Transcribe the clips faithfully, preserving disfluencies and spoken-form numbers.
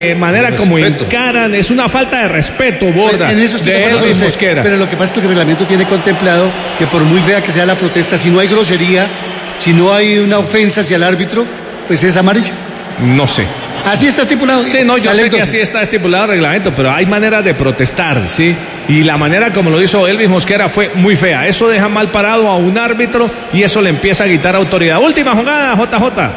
de manera como encaran, es una falta de respeto, Borda, en eso estoy de Elvis Mosquera. Pero lo que pasa es que el reglamento tiene contemplado que por muy fea que sea la protesta, si no hay grosería, si no hay una ofensa hacia el árbitro, pues es amarilla. No sé. Así está estipulado. Sí, no, yo sé que así está estipulado el reglamento, pero hay maneras de protestar, ¿sí? Y la manera como lo hizo Elvis Mosquera fue muy fea. Eso deja mal parado a un árbitro y eso le empieza a quitar autoridad. Última jugada, J J.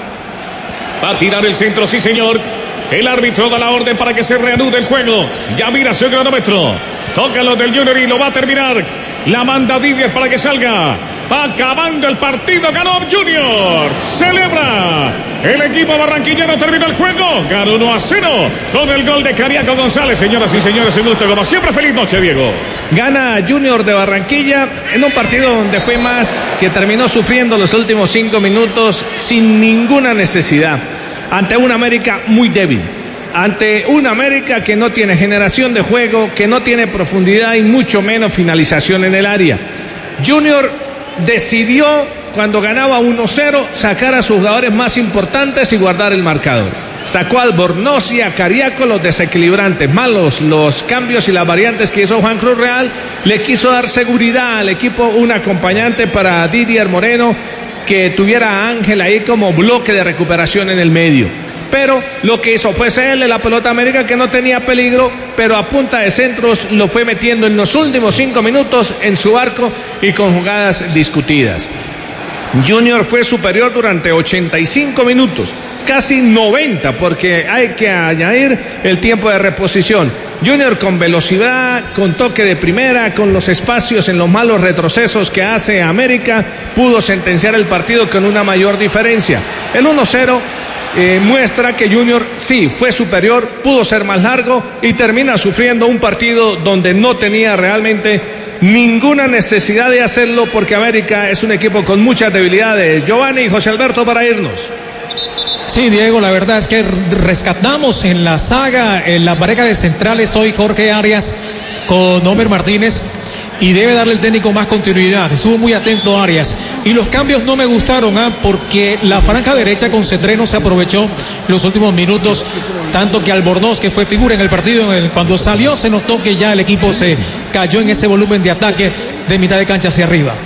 Va a tirar el centro, sí señor. El árbitro da la orden para que se reanude el juego. Ya mira su cronómetro. Toca los del Junior y lo va a terminar. La manda Didier para que salga. Va acabando el partido. Ganó Junior. Celebra. El equipo barranquillero terminó el juego. Ganó uno a cero con el gol de Cariaco González. Señoras y señores, un gusto como siempre. Feliz noche, Diego. Gana Junior de Barranquilla en un partido donde fue más, que terminó sufriendo los últimos cinco minutos sin ninguna necesidad. Ante una América muy débil, ante una América que no tiene generación de juego, que no tiene profundidad y mucho menos finalización en el área. Junior decidió, cuando ganaba uno cero, sacar a sus jugadores más importantes y guardar el marcador. Sacó a Albornoz y a Cariaco, los desequilibrantes, malos los cambios y las variantes que hizo Juan Cruz Real. Le quiso dar seguridad al equipo, un acompañante para Didier Moreno, que tuviera a Ángel ahí como bloque de recuperación en el medio. Pero lo que hizo fue cederle la pelota a América, que no tenía peligro, pero a punta de centros lo fue metiendo en los últimos cinco minutos en su arco y con jugadas discutidas. Junior fue superior durante ochenta y cinco minutos, casi noventa, porque hay que añadir el tiempo de reposición. Junior con velocidad, con toque de primera, con los espacios en los malos retrocesos que hace América, pudo sentenciar el partido con una mayor diferencia. El uno cero eh, muestra que Junior sí fue superior, pudo ser más largo y termina sufriendo un partido donde no tenía realmente ninguna necesidad de hacerlo, porque América es un equipo con muchas debilidades. Giovanni y José Alberto, para irnos. Sí, Diego, la verdad es que rescatamos en la saga, en la pareja de centrales hoy Jorge Arias con Homer Martínez, y debe darle el técnico más continuidad. Estuvo muy atento Arias, y los cambios no me gustaron, ¿eh? porque la franja derecha con Cetreno se aprovechó los últimos minutos, tanto que Albornoz, que fue figura en el partido, en el, cuando salió se notó que ya el equipo se cayó en ese volumen de ataque de mitad de cancha hacia arriba.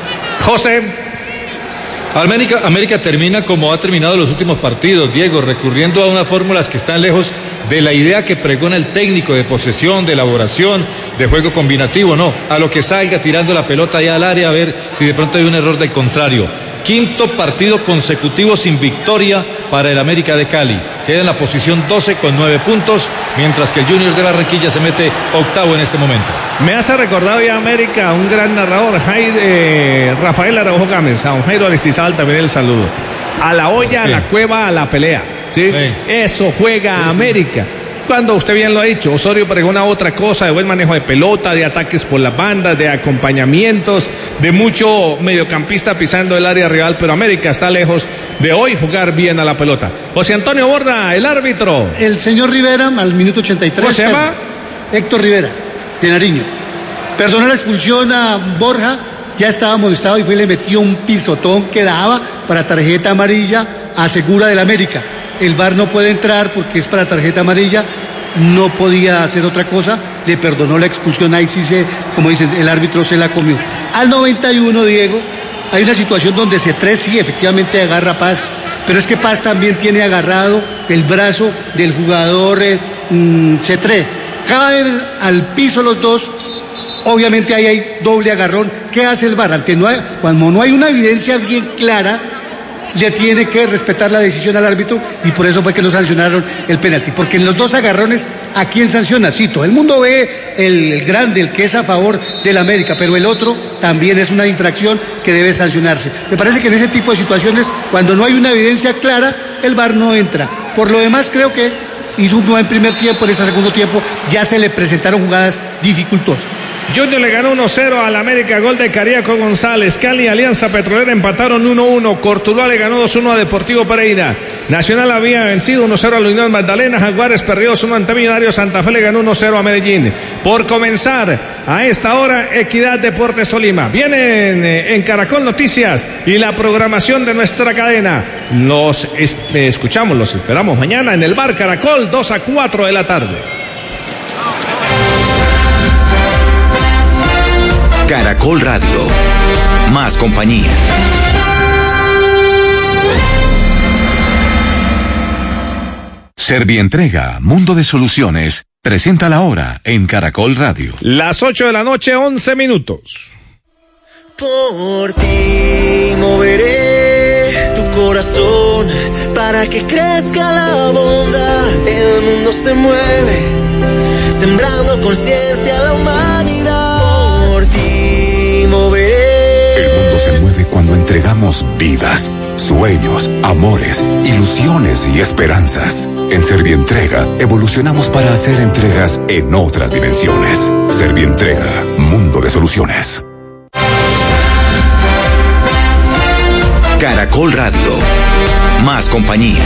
José. América, América termina como ha terminado los últimos partidos, Diego, recurriendo a unas fórmulas que están lejos de la idea que pregona el técnico de posesión, de elaboración, de juego combinativo, no, a lo que salga tirando la pelota allá al área a ver si de pronto hay un error del contrario. Quinto partido consecutivo sin victoria para el América de Cali. Queda en la posición doce con nueve puntos, mientras que el Junior de Barranquilla se mete octavo en este momento. Me hace recordar ya América un gran narrador, Jair, eh, Rafael Araujo Gámez, a don Jairo Aristizábal también el saludo. A la olla, sí. A la cueva, a la pelea. ¿sí? Sí. Eso juega sí, América. Sí. Cuando usted bien lo ha dicho, Osorio pregona otra cosa, de buen manejo de pelota, de ataques por las bandas, de acompañamientos, de mucho mediocampista pisando el área rival, pero América está lejos de hoy jugar bien a la pelota. José Antonio Borda, el árbitro. El señor Rivera, al minuto ochenta y tres. ¿Cómo se llama? Héctor Rivera, de Nariño. Perdonó la expulsión a Borja, ya estaba molestado y fue y le metió un pisotón que daba para tarjeta amarilla a Segura del América. El V A R no puede entrar porque es para tarjeta amarilla, no podía hacer otra cosa, le perdonó la expulsión, ahí sí se, como dicen, el árbitro se la comió. Al noventa y uno, Diego, hay una situación donde Cetré sí efectivamente agarra a Paz, pero es que Paz también tiene agarrado el brazo del jugador eh, mmm, Cetré. Caen al piso los dos, obviamente ahí hay doble agarrón. ¿Qué hace el V A R? Ante no hay, cuando no hay una evidencia bien clara, le tiene que respetar la decisión al árbitro, y por eso fue que no sancionaron el penalti, porque en los dos agarrones, ¿a quién sanciona? Sí, todo el mundo ve el, el grande, el que es a favor del América, pero el otro también es una infracción que debe sancionarse. Me parece que en ese tipo de situaciones, cuando no hay una evidencia clara, el V A R no entra. Por lo demás, creo que hizo un buen primer tiempo. En ese segundo tiempo ya se le presentaron jugadas dificultosas. Junior le ganó uno cero al América, gol de Cariaco González. Cali y Alianza Petrolera empataron uno uno. Cortuluá le ganó dos uno a Deportivo Pereira. Nacional había vencido uno cero a la Unión Magdalena. Jaguares perdió dos uno ante Millonarios. Santa Fe le ganó uno cero a Medellín. Por comenzar a esta hora, Equidad Deportes Tolima. Vienen en Caracol Noticias y la programación de nuestra cadena. Los es- escuchamos, los esperamos mañana en el Bar Caracol, dos a cuatro de la tarde. Caracol Radio. Más compañía. Servientrega, Mundo de Soluciones, presenta la hora en Caracol Radio. Las ocho de la noche, once minutos. Por ti moveré tu corazón para que crezca la bondad. El mundo se mueve, sembrando conciencia a la humanidad. Por ti moveré. El mundo se mueve cuando entregamos vidas, sueños, amores, ilusiones y esperanzas. En Servientrega evolucionamos para hacer entregas en otras dimensiones. Servientrega, Mundo de Soluciones. Caracol Radio. Más compañía.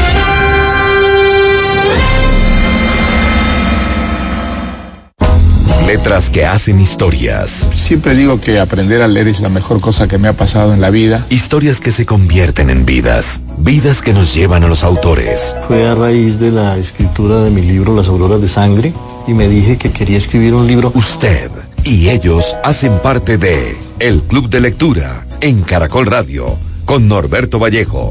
Letras que hacen historias. Siempre digo que aprender a leer es la mejor cosa que me ha pasado en la vida. Historias que se convierten en vidas. Vidas que nos llevan a los autores. Fue a raíz de la escritura de mi libro Las Auroras de Sangre y me dije que quería escribir un libro. Usted y ellos hacen parte de El Club de Lectura en Caracol Radio con Norberto Vallejo.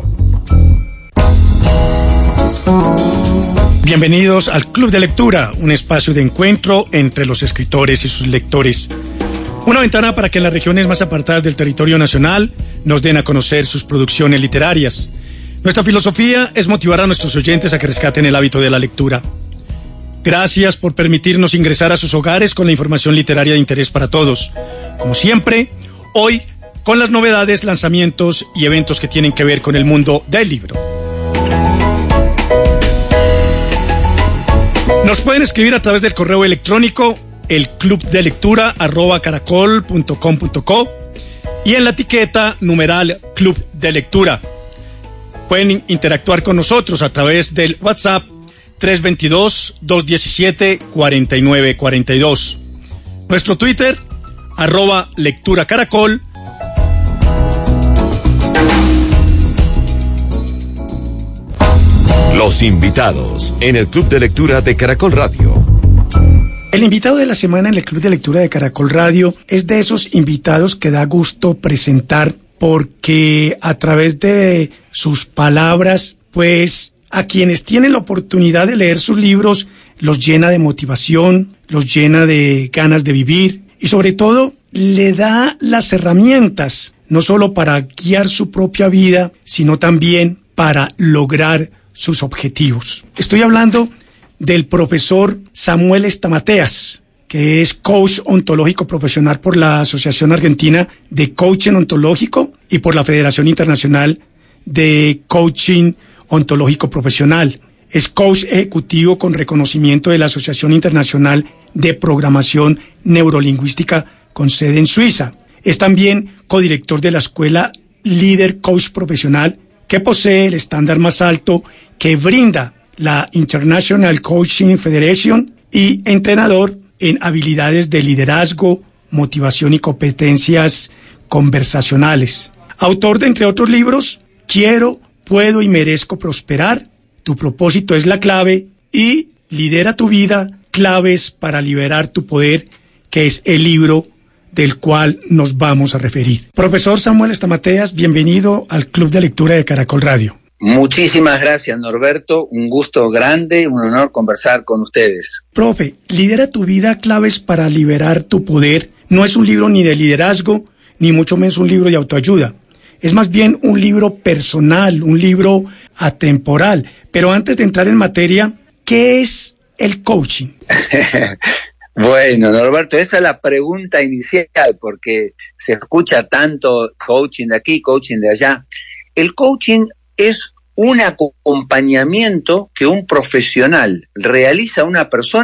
Bienvenidos al Club de Lectura, un espacio de encuentro entre los escritores y sus lectores. Una ventana para que en las regiones más apartadas del territorio nacional nos den a conocer sus producciones literarias. Nuestra filosofía es motivar a nuestros oyentes a que rescaten el hábito de la lectura. Gracias por permitirnos ingresar a sus hogares con la información literaria de interés para todos. Como siempre, hoy con las novedades, lanzamientos y eventos que tienen que ver con el mundo del libro. Nos pueden escribir a través del correo electrónico elclubdelectura arroba caracol punto com punto co y en la etiqueta numeral Club de Lectura. Pueden interactuar con nosotros a través del WhatsApp tres dos dos, dos uno siete, cuatro nueve cuatro dos. Nuestro Twitter, arroba lectura caracol. Los invitados en el Club de Lectura de Caracol Radio. El invitado de la semana en el Club de Lectura de Caracol Radio es de esos invitados que da gusto presentar porque a través de sus palabras, pues a quienes tienen la oportunidad de leer sus libros, los llena de motivación, los llena de ganas de vivir y sobre todo le da las herramientas, no solo para guiar su propia vida, sino también para lograr sus objetivos. Estoy hablando del profesor Samuel Estamateas, que es coach ontológico profesional por la Asociación Argentina de Coaching Ontológico y por la Federación Internacional de Coaching Ontológico Profesional. Es coach ejecutivo con reconocimiento de la Asociación Internacional de Programación Neurolingüística con sede en Suiza. Es también codirector de la Escuela Líder Coach Profesional, que posee el estándar más alto que brinda la International Coaching Federation y entrenador en habilidades de liderazgo, motivación y competencias conversacionales. Autor de, entre otros libros, Quiero, Puedo y Merezco Prosperar, Tu propósito es la clave y Lidera tu vida, claves para liberar tu poder, que es el libro del cual nos vamos a referir. Profesor Samuel Estamateas, bienvenido al Club de Lectura de Caracol Radio. Muchísimas gracias, Norberto. Un gusto grande, un honor conversar con ustedes. Profe, Lidera tu vida, claves para liberar tu poder. No es un libro ni de liderazgo, ni mucho menos un libro de autoayuda. Es más bien un libro personal, un libro atemporal. Pero antes de entrar en materia, ¿qué es el coaching? Bueno, Norberto, esa es la pregunta inicial, porque se escucha tanto coaching de aquí, coaching de allá. El coaching es un acompañamiento que un profesional realiza a una persona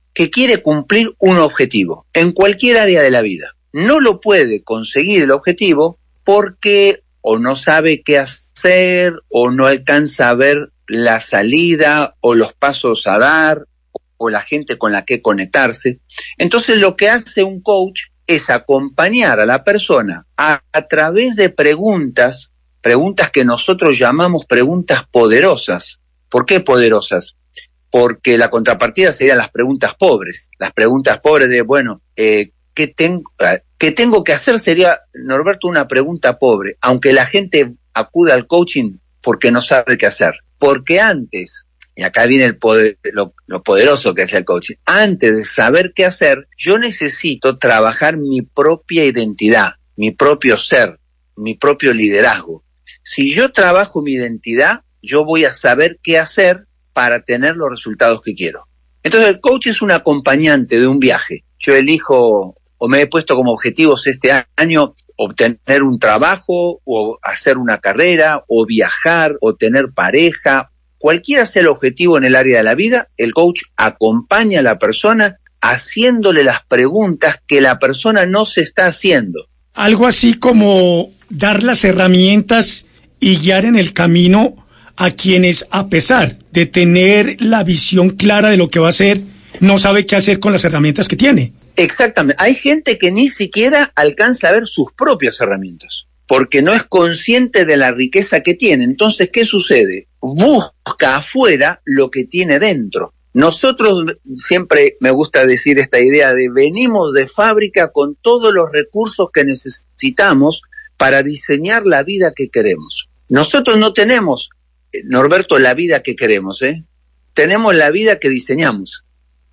que quiere cumplir un objetivo en cualquier área de la vida. No lo puede conseguir el objetivo porque o no sabe qué hacer, o no alcanza a ver la salida, o los pasos a dar, o la gente con la que conectarse. Entonces lo que hace un coach es acompañar a la persona a, a través de preguntas, preguntas que nosotros llamamos preguntas poderosas. ¿Por qué poderosas? Porque la contrapartida serían las preguntas pobres. Las preguntas pobres de, bueno, eh, ¿qué, ten, ¿qué tengo que hacer? Sería, Norberto, una pregunta pobre, aunque la gente acude al coaching porque no sabe qué hacer. Porque antes, y acá viene el poder, lo, lo poderoso que hace el coaching, antes de saber qué hacer, yo necesito trabajar mi propia identidad, mi propio ser, mi propio liderazgo. Si yo trabajo mi identidad, yo voy a saber qué hacer para tener los resultados que quiero. Entonces el coach es un acompañante de un viaje. Yo elijo o me he puesto como objetivos este año obtener un trabajo o hacer una carrera o viajar o tener pareja. Cualquiera sea el objetivo en el área de la vida, el coach acompaña a la persona haciéndole las preguntas que la persona no se está haciendo. Algo así como dar las herramientas y guiar en el camino a quienes, a pesar de tener la visión clara de lo que va a hacer, no sabe qué hacer con las herramientas que tiene. Exactamente. Hay gente que ni siquiera alcanza a ver sus propias herramientas, porque no es consciente de la riqueza que tiene. Entonces, ¿qué sucede? Busca afuera lo que tiene dentro. Nosotros, siempre me gusta decir esta idea de venimos de fábrica con todos los recursos que necesitamos para diseñar la vida que queremos. Nosotros no tenemos, Norberto, la vida que queremos, ¿eh? Tenemos la vida que diseñamos.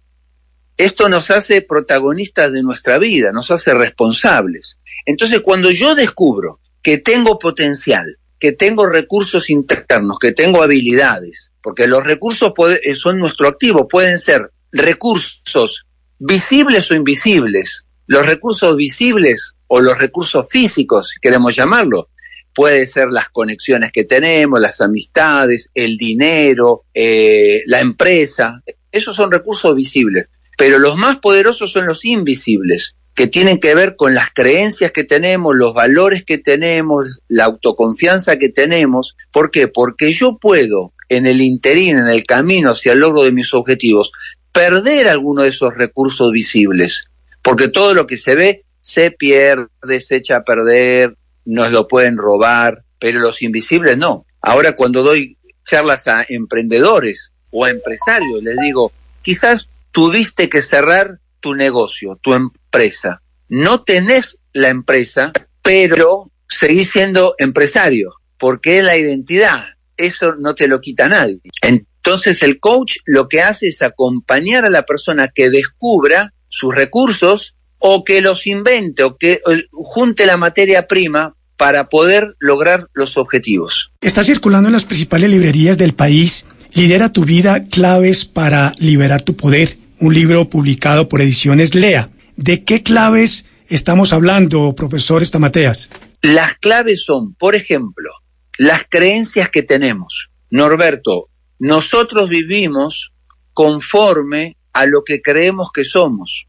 Esto nos hace protagonistas de nuestra vida, nos hace responsables. Entonces, cuando yo descubro que tengo potencial, que tengo recursos internos, que tengo habilidades, porque los recursos puede, son nuestro activo, pueden ser recursos visibles o invisibles. Los recursos visibles o los recursos físicos, si queremos llamarlo, puede ser las conexiones que tenemos, las amistades, el dinero, eh, la empresa. Esos son recursos visibles. Pero los más poderosos son los invisibles, que tienen que ver con las creencias que tenemos, los valores que tenemos, la autoconfianza que tenemos. ¿Por qué? Porque yo puedo, en el interín, en el camino hacia el logro de mis objetivos, perder alguno de esos recursos visibles. Porque todo lo que se ve se pierde, se echa a perder, nos lo pueden robar, pero los invisibles no. Ahora, cuando doy charlas a emprendedores o a empresarios, les digo, quizás tuviste que cerrar tu negocio, tu empresa. No tenés la empresa, pero seguís siendo empresario, porque es la identidad. Eso no te lo quita nadie. Entonces el coach lo que hace es acompañar a la persona que descubra sus recursos o que los invente o que junte la materia prima para poder lograr los objetivos. Está circulando en las principales librerías del país Lidera tu vida, claves para liberar tu poder, un libro publicado por Ediciones Lea. ¿De qué claves estamos hablando, profesor Stamateas? Las claves son, por ejemplo, las creencias que tenemos. Norberto, nosotros vivimos conforme a lo que creemos que somos.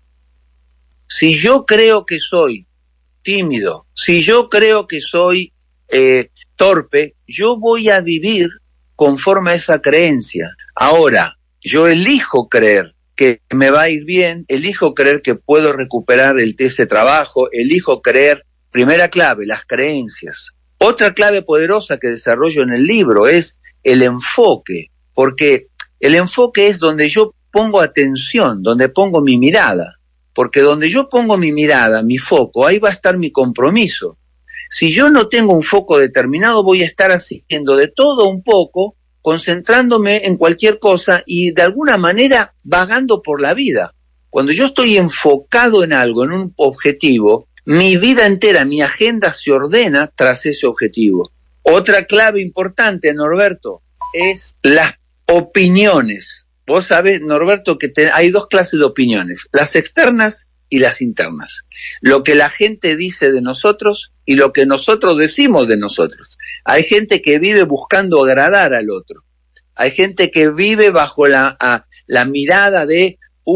Si yo creo que soy tímido, si yo creo que soy eh, torpe, yo voy a vivir conforme a esa creencia. Ahora, yo elijo creer que me va a ir bien, elijo creer que puedo recuperar el, ese trabajo, elijo creer, primera clave, las creencias. Otra clave poderosa que desarrollo en el libro es el enfoque, porque el enfoque es donde yo pongo atención, donde pongo mi mirada, porque donde yo pongo mi mirada, mi foco, ahí va a estar mi compromiso. Si yo no tengo un foco determinado, voy a estar haciendo de todo un poco, concentrándome en cualquier cosa y de alguna manera vagando por la vida. Cuando yo estoy enfocado en algo, en un objetivo, mi vida entera, mi agenda se ordena tras ese objetivo. Otra clave importante, Norberto, es las opiniones. Vos sabés, Norberto, que te, hay dos clases de opiniones, las externas y las internas. Lo que la gente dice de nosotros y lo que nosotros decimos de nosotros. Hay gente que vive buscando agradar al otro. Hay gente que vive bajo la, a, la mirada de, uh,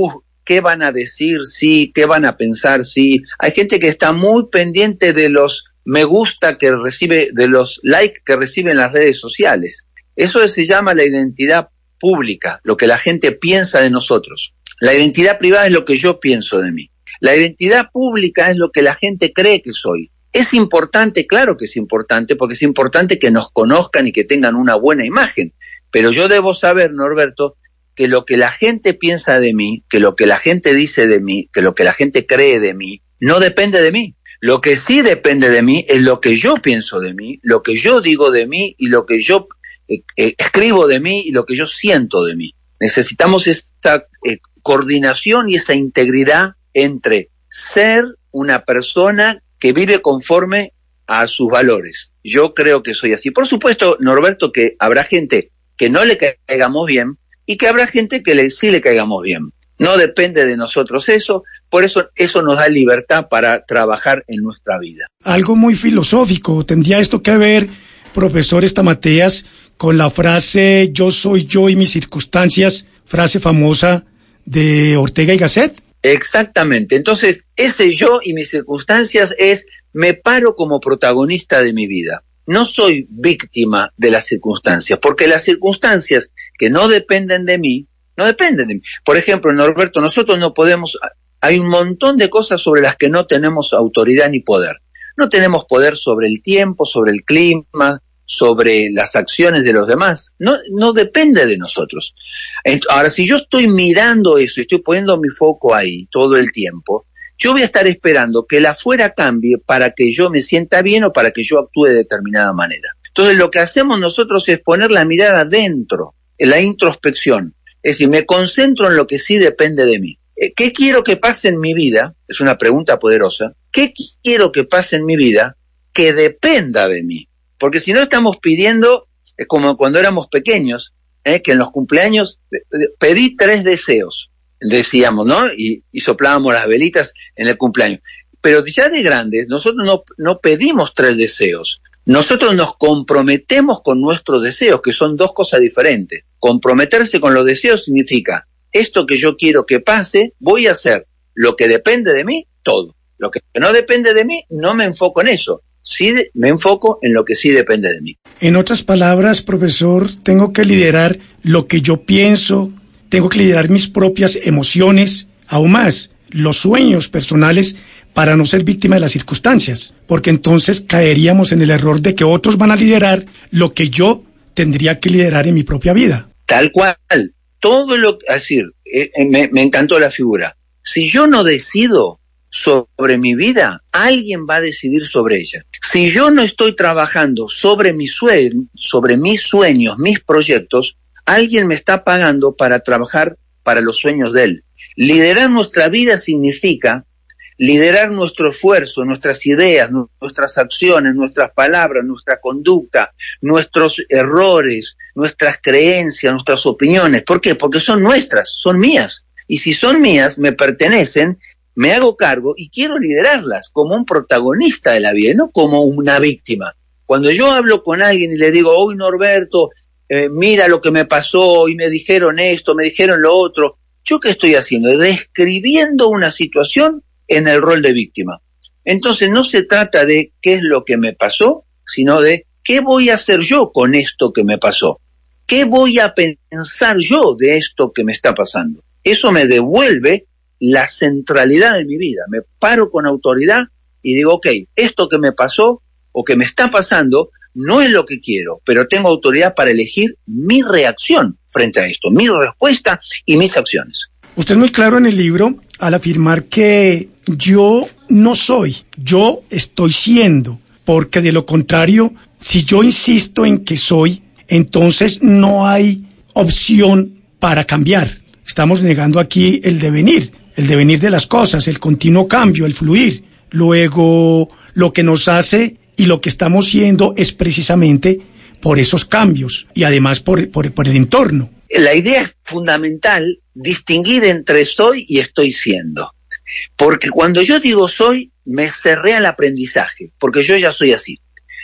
qué van a decir, sí, qué van a pensar, sí. Hay gente que está muy pendiente de los me gusta que recibe, de los likes que recibe en las redes sociales. Eso se llama la identidad pública, lo que la gente piensa de nosotros. La identidad privada es lo que yo pienso de mí. La identidad pública es lo que la gente cree que soy. ¿Es importante? Claro que es importante, porque es importante que nos conozcan y que tengan una buena imagen. Pero yo debo saber, Norberto, que lo que la gente piensa de mí, que lo que la gente dice de mí, que lo que la gente cree de mí, no depende de mí. Lo que sí depende de mí es lo que yo pienso de mí, lo que yo digo de mí y lo que yo eh, eh, escribo de mí y lo que yo siento de mí. Necesitamos esta eh, coordinación y esa integridad entre ser una persona que vive conforme a sus valores. Yo creo que soy así. Por supuesto, Norberto, que habrá gente que no le caigamos bien y que habrá gente que le, sí le caigamos bien. No depende de nosotros eso, por eso eso nos da libertad para trabajar en nuestra vida. Algo muy filosófico, ¿tendría esto que ver, profesor Estamateas, con la frase yo soy yo y mis circunstancias, frase famosa de Ortega y Gasset? Exactamente, entonces ese yo y mis circunstancias es me paro como protagonista de mi vida. No soy víctima de las circunstancias, porque las circunstancias que no dependen de mí, no dependen de mí. Por ejemplo, Norberto, nosotros no podemos, hay un montón de cosas sobre las que no tenemos autoridad ni poder. No tenemos poder sobre el tiempo, sobre el clima, sobre las acciones de los demás. No, no depende de nosotros. Ahora, si yo estoy mirando eso y estoy poniendo mi foco ahí todo el tiempo, yo voy a estar esperando que el afuera cambie para que yo me sienta bien o para que yo actúe de determinada manera. Entonces, lo que hacemos nosotros es poner la mirada dentro, en la introspección. Es decir, me concentro en lo que sí depende de mí. ¿Qué quiero que pase en mi vida? Es una pregunta poderosa. ¿Qué quiero que pase en mi vida que dependa de mí? Porque si no estamos pidiendo, es como cuando éramos pequeños, ¿eh? que en los cumpleaños pedí tres deseos, decíamos, ¿no? Y, y soplábamos las velitas en el cumpleaños. Pero ya de grandes, nosotros no, no pedimos tres deseos. Nosotros nos comprometemos con nuestros deseos, que son dos cosas diferentes. Comprometerse con los deseos significa, esto que yo quiero que pase, voy a hacer lo que depende de mí, todo. Lo que no depende de mí, no me enfoco en eso. Sí de, me enfoco en lo que sí depende de mí. En otras palabras, profesor, tengo que liderar lo que yo pienso, tengo que liderar mis propias emociones, aún más, los sueños personales, para no ser víctima de las circunstancias, porque entonces caeríamos en el error de que otros van a liderar lo que yo tendría que liderar en mi propia vida. Tal cual. Todo lo que, es decir, eh, me, me encantó la figura. Si yo no decido sobre mi vida, alguien va a decidir sobre ella. Si yo no estoy trabajando sobre mis sueños, sobre mis sueños, mis proyectos, alguien me está pagando para trabajar para los sueños de él. Liderar nuestra vida significa liderar nuestro esfuerzo, nuestras ideas, nuestras acciones, nuestras palabras, nuestra conducta, nuestros errores, nuestras creencias, nuestras opiniones. ¿Por qué? Porque son nuestras, son mías. Y si son mías, me pertenecen, me hago cargo y quiero liderarlas como un protagonista de la vida, no como una víctima. Cuando yo hablo con alguien y le digo, hoy Norberto, eh, mira lo que me pasó y me dijeron esto, me dijeron lo otro, ¿yo qué estoy haciendo? Describiendo una situación en el rol de víctima. Entonces no se trata de qué es lo que me pasó, sino de qué voy a hacer yo con esto que me pasó. ¿Qué voy a pensar yo de esto que me está pasando? Eso me devuelve la centralidad de mi vida. Me paro con autoridad y digo, ok, esto que me pasó o que me está pasando no es lo que quiero, pero tengo autoridad para elegir mi reacción frente a esto, mi respuesta y mis acciones. Usted es muy claro en el libro al afirmar que yo no soy, yo estoy siendo, porque de lo contrario, si yo insisto en que soy, entonces no hay opción para cambiar. Estamos negando aquí el devenir, el devenir de las cosas, el continuo cambio, el fluir. Luego, lo que nos hace y lo que estamos siendo es precisamente por esos cambios y además por, por, por el entorno. La idea es fundamental distinguir entre soy y estoy siendo. Porque cuando yo digo soy, me cerré al aprendizaje, porque yo ya soy así.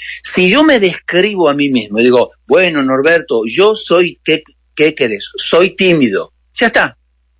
Si yo me describo a mí mismo y digo, bueno, Norberto, yo soy, ¿qué, qué querés? Soy tímido. Ya está.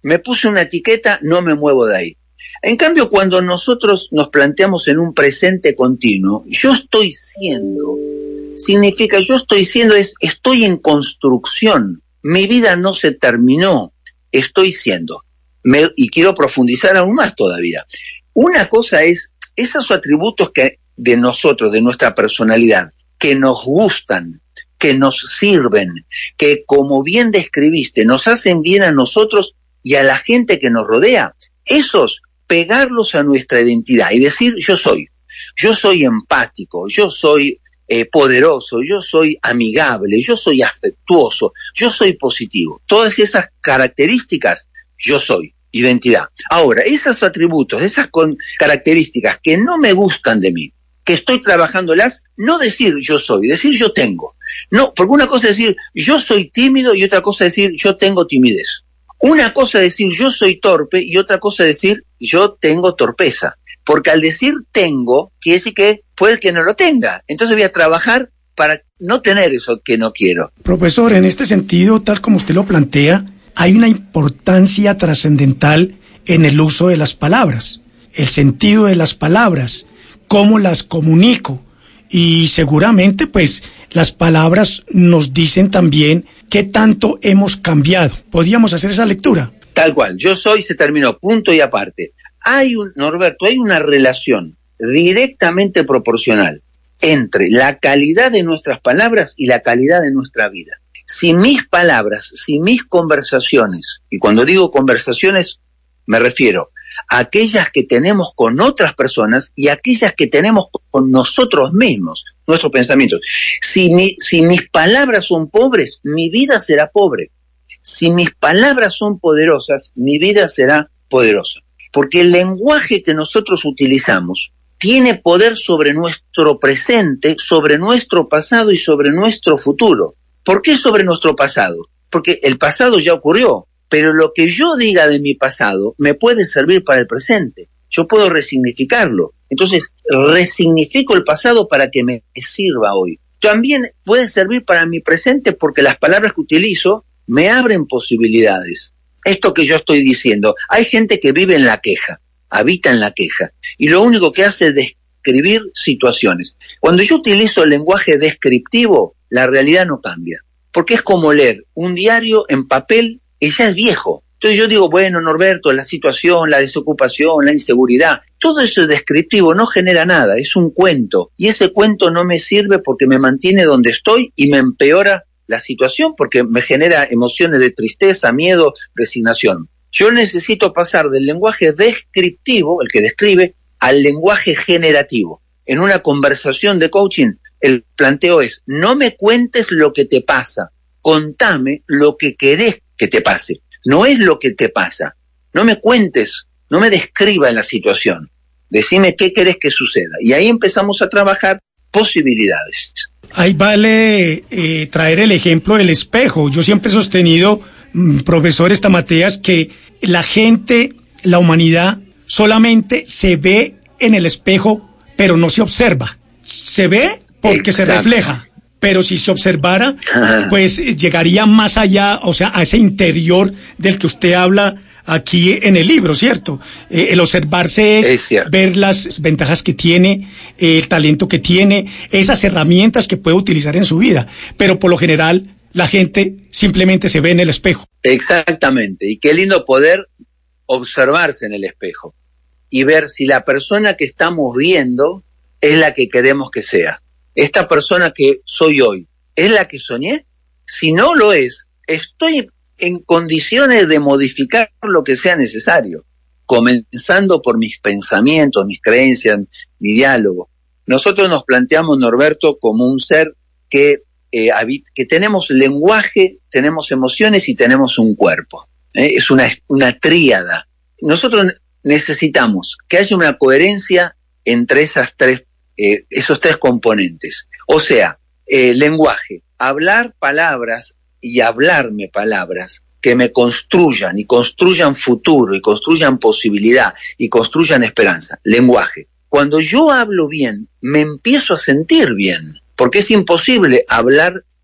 me puse una etiqueta, no me muevo de ahí. En cambio, cuando nosotros nos planteamos en un presente continuo, yo estoy siendo, significa yo estoy siendo, es estoy en construcción, mi vida no se terminó, estoy siendo. Me, y quiero profundizar aún más todavía. Una cosa es esos atributos que de nosotros, de nuestra personalidad, que nos gustan, que nos sirven, que como bien describiste, nos hacen bien a nosotros y a la gente que nos rodea, esos pegarlos a nuestra identidad y decir yo soy, yo soy empático, yo soy eh, poderoso, yo soy amigable, yo soy afectuoso, yo soy positivo. Todas esas características, yo soy, identidad. Ahora, esos atributos, esas con características que no me gustan de mí, que estoy trabajándolas, no decir yo soy, decir yo tengo. No, porque una cosa es decir yo soy tímido y otra cosa es decir yo tengo timidez. Una cosa es decir yo soy torpe y otra cosa es decir yo tengo torpeza. Porque al decir tengo, quiere decir que puede que no lo tenga. Entonces voy a trabajar para no tener eso que no quiero. Profesor, en este sentido, tal como usted lo plantea, hay una importancia trascendental en el uso de las palabras, el sentido de las palabras, cómo las comunico. Y seguramente, pues, las palabras nos dicen también qué tanto hemos cambiado. ¿Podríamos hacer esa lectura? Tal cual, yo soy, se terminó, punto y aparte. Hay un, Norberto, hay una relación directamente proporcional entre la calidad de nuestras palabras y la calidad de nuestra vida. Si mis palabras, si mis conversaciones, y cuando digo conversaciones me refiero a aquellas que tenemos con otras personas y aquellas que tenemos con nosotros mismos, nuestros pensamientos. Si, mi, si mis palabras son pobres, mi vida será pobre. Si mis palabras son poderosas, mi vida será poderosa. Porque el lenguaje que nosotros utilizamos tiene poder sobre nuestro presente, sobre nuestro pasado y sobre nuestro futuro. ¿Por qué sobre nuestro pasado? Porque el pasado ya ocurrió, pero lo que yo diga de mi pasado me puede servir para el presente. Yo puedo resignificarlo. Entonces, resignifico el pasado para que me sirva hoy. También puede servir para mi presente porque las palabras que utilizo me abren posibilidades. Esto que yo estoy diciendo, hay gente que vive en la queja, habita en la queja, y lo único que hace es describir situaciones. Cuando yo utilizo el lenguaje descriptivo, la realidad no cambia, porque es como leer un diario en papel y ya es viejo. Entonces yo digo, bueno, Norberto, la situación, la desocupación, la inseguridad, todo eso es descriptivo, no genera nada, es un cuento, y ese cuento no me sirve porque me mantiene donde estoy y me empeora la situación porque me genera emociones de tristeza, miedo, resignación. Yo necesito pasar del lenguaje descriptivo, el que describe, al lenguaje generativo. En una conversación de coaching, el planteo es, no me cuentes lo que te pasa, contame lo que querés que te pase. No es lo que te pasa. No me cuentes, no me describas la situación. Decime qué querés que suceda. Y ahí empezamos a trabajar posibilidades. Ahí vale eh, traer el ejemplo del espejo. Yo siempre he sostenido, mmm, profesor Estamateas, que la gente, la humanidad, solamente se ve en el espejo, pero no se observa. Se ve porque Exacto. se refleja. Pero si se observara, pues llegaría más allá, o sea, a ese interior del que usted habla aquí en el libro, ¿cierto? Eh, el observarse es, es ver las ventajas que tiene, eh, el talento que tiene, esas herramientas que puede utilizar en su vida. Pero por lo general, la gente simplemente se ve en el espejo. Exactamente. Y qué lindo poder observarse en el espejo y ver si la persona que estamos viendo es la que queremos que sea. Esta persona que soy hoy, ¿es la que soñé? Si no lo es, estoy en condiciones de modificar lo que sea necesario, comenzando por mis pensamientos, mis creencias, mi diálogo. Nosotros nos planteamos, Norberto, como un ser que, eh, habit- que tenemos lenguaje, tenemos emociones y tenemos un cuerpo. ¿eh? Es una, una tríada. Nosotros necesitamos que haya una coherencia entre esas tres Eh, esos tres componentes, o sea, eh, lenguaje, hablar palabras y hablarme palabras que me construyan y construyan futuro y construyan posibilidad y construyan esperanza, lenguaje. Cuando yo hablo bien, me empiezo a sentir bien, porque es imposible hablar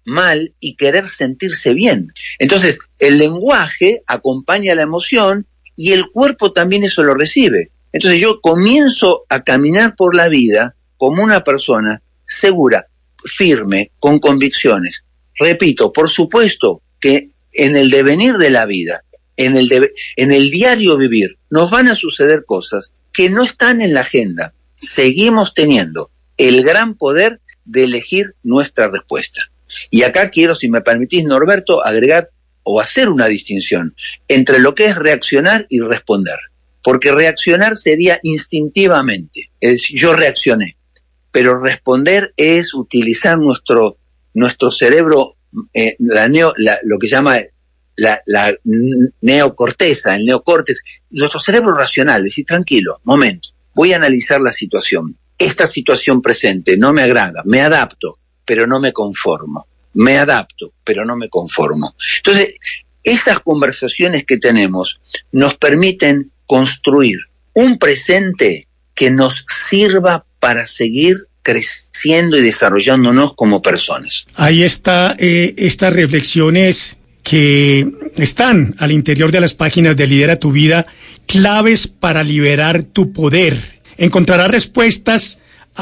mal y querer sentirse bien. Entonces, el lenguaje acompaña la emoción y el cuerpo también eso lo recibe. Entonces yo comienzo a caminar por la vida como una persona segura, firme, con convicciones. Repito, por supuesto que en el devenir de la vida, en el, debe, en el diario vivir, nos van a suceder cosas que no están en la agenda. Seguimos teniendo el gran poder de elegir nuestra respuesta. Y acá quiero, si me permitís, Norberto, agregar o hacer una distinción entre lo que es reaccionar y responder. Porque reaccionar sería instintivamente, es decir, yo reaccioné. Pero responder es utilizar nuestro, nuestro cerebro, eh, la neo, la, lo que llama la, la neocorteza, el neocórtex, nuestro cerebro racional, decir, tranquilo, momento, voy a analizar la situación. Esta situación presente no me agrada, me adapto, pero no me conformo. Me adapto, pero no me conformo. Entonces, esas conversaciones que tenemos nos permiten construir un presente que nos sirva para seguir creciendo y desarrollándonos como personas. Ahí está eh, estas reflexiones que están al interior de las páginas de Lidera tu Vida, claves para liberar tu poder. Encontrarás respuestas